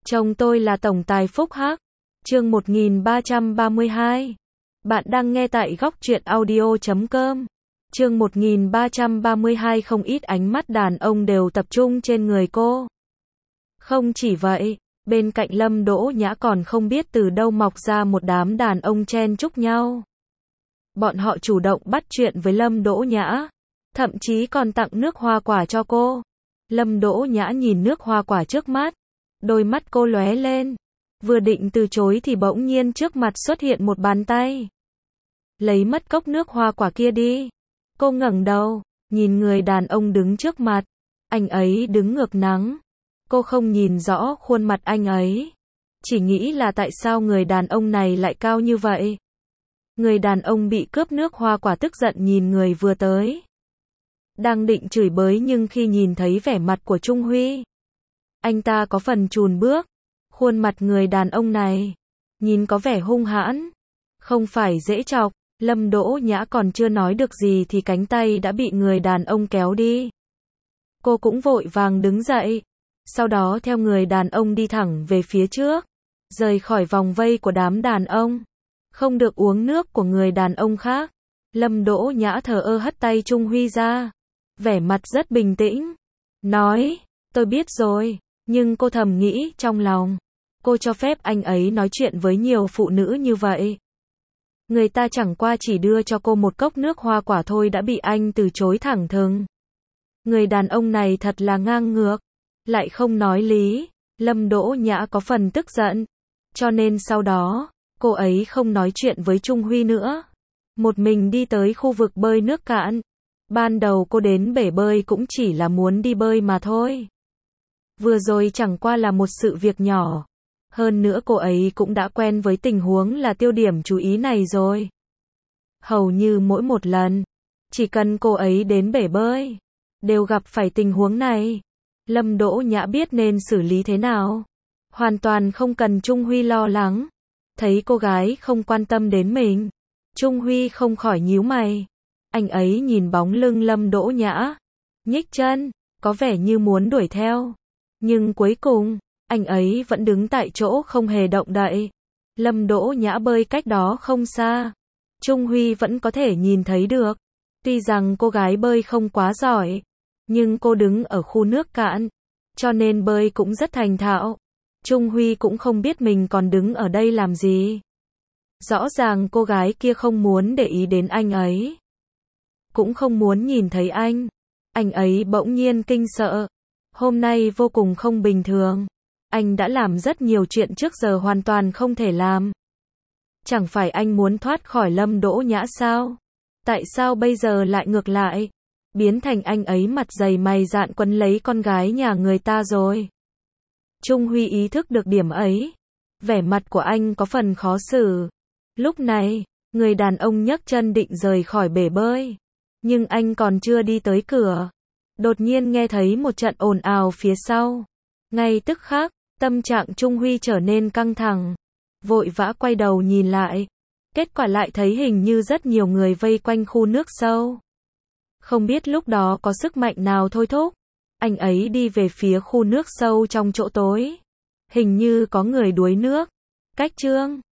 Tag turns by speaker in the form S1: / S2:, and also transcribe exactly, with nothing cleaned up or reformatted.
S1: Chồng tôi là tổng tài phúc hắc. Chương một nghìn ba trăm ba mươi hai. Bạn đang nghe tại góc truyện audio chấm com. Chương một nghìn ba trăm ba mươi hai. Không ít ánh mắt đàn ông đều tập trung trên người cô. Không chỉ vậy, bên cạnh Lâm Đỗ Nhã còn không biết từ đâu mọc ra một đám đàn ông chen chúc nhau. Bọn họ chủ động bắt chuyện với Lâm Đỗ Nhã, thậm chí còn tặng nước hoa quả cho cô. Lâm Đỗ Nhã nhìn nước hoa quả trước mắt, đôi mắt cô lóe lên, vừa định từ chối thì bỗng nhiên trước mặt xuất hiện một bàn tay. Lấy mất cốc nước hoa quả kia đi. Cô ngẩng đầu, nhìn người đàn ông đứng trước mặt. Anh ấy đứng ngược nắng. Cô không nhìn rõ khuôn mặt anh ấy, chỉ nghĩ là tại sao người đàn ông này lại cao như vậy. Người đàn ông bị cướp nước hoa quả tức giận nhìn người vừa tới. Đang định chửi bới nhưng khi nhìn thấy vẻ mặt của Trung Huy, anh ta có phần chùn bước. Khuôn mặt người đàn ông này, nhìn có vẻ hung hãn, không phải dễ chọc. Lâm Đỗ Nhã còn chưa nói được gì thì cánh tay đã bị người đàn ông kéo đi. Cô cũng vội vàng đứng dậy, sau đó theo người đàn ông đi thẳng về phía trước, rời khỏi vòng vây của đám đàn ông. Không được uống nước của người đàn ông khác. Lâm Đỗ Nhã thờ ơ hất tay Trung Huy ra, vẻ mặt rất bình tĩnh, nói, tôi biết rồi, nhưng cô thầm nghĩ trong lòng, cô cho phép anh ấy nói chuyện với nhiều phụ nữ như vậy. Người ta chẳng qua chỉ đưa cho cô một cốc nước hoa quả thôi đã bị anh từ chối thẳng thừng. Người đàn ông này thật là ngang ngược, lại không nói lý. Lâm Đỗ Nhã có phần tức giận, cho nên sau đó, cô ấy không nói chuyện với Trung Huy nữa. Một mình đi tới khu vực bơi nước cạn. Ban đầu cô đến bể bơi cũng chỉ là muốn đi bơi mà thôi. Vừa rồi chẳng qua là một sự việc nhỏ. Hơn nữa cô ấy cũng đã quen với tình huống là tiêu điểm chú ý này rồi. Hầu như mỗi một lần, chỉ cần cô ấy đến bể bơi, đều gặp phải tình huống này. Lâm Đỗ Nhã biết nên xử lý thế nào. Hoàn toàn không cần Trung Huy lo lắng. Thấy cô gái không quan tâm đến mình, Trung Huy không khỏi nhíu mày. Anh ấy nhìn bóng lưng Lâm Đỗ Nhã, nhích chân, có vẻ như muốn đuổi theo. Nhưng cuối cùng, anh ấy vẫn đứng tại chỗ không hề động đậy. Lâm Đỗ Nhã bơi cách đó không xa, Trung Huy vẫn có thể nhìn thấy được. Tuy rằng cô gái bơi không quá giỏi, nhưng cô đứng ở khu nước cạn, cho nên bơi cũng rất thành thạo. Trung Huy cũng không biết mình còn đứng ở đây làm gì. Rõ ràng cô gái kia không muốn để ý đến anh ấy, cũng không muốn nhìn thấy anh. Anh ấy bỗng nhiên kinh sợ. Hôm nay vô cùng không bình thường. Anh đã làm rất nhiều chuyện trước giờ hoàn toàn không thể làm. Chẳng phải anh muốn thoát khỏi Lâm Đỗ Nhã sao? Tại sao bây giờ lại ngược lại? Biến thành anh ấy mặt dày mày dạn quấn lấy con gái nhà người ta rồi. Trung Huy ý thức được điểm ấy. Vẻ mặt của anh có phần khó xử. Lúc này, người đàn ông nhấc chân định rời khỏi bể bơi. Nhưng anh còn chưa đi tới cửa, đột nhiên nghe thấy một trận ồn ào phía sau. Ngay tức khắc, tâm trạng Trung Huy trở nên căng thẳng. Vội vã quay đầu nhìn lại. Kết quả lại thấy hình như rất nhiều người vây quanh khu nước sâu. Không biết lúc đó có sức mạnh nào thôi thúc. Anh ấy đi về phía khu nước sâu trong chỗ tối. Hình như có người đuối nước. Cách Trương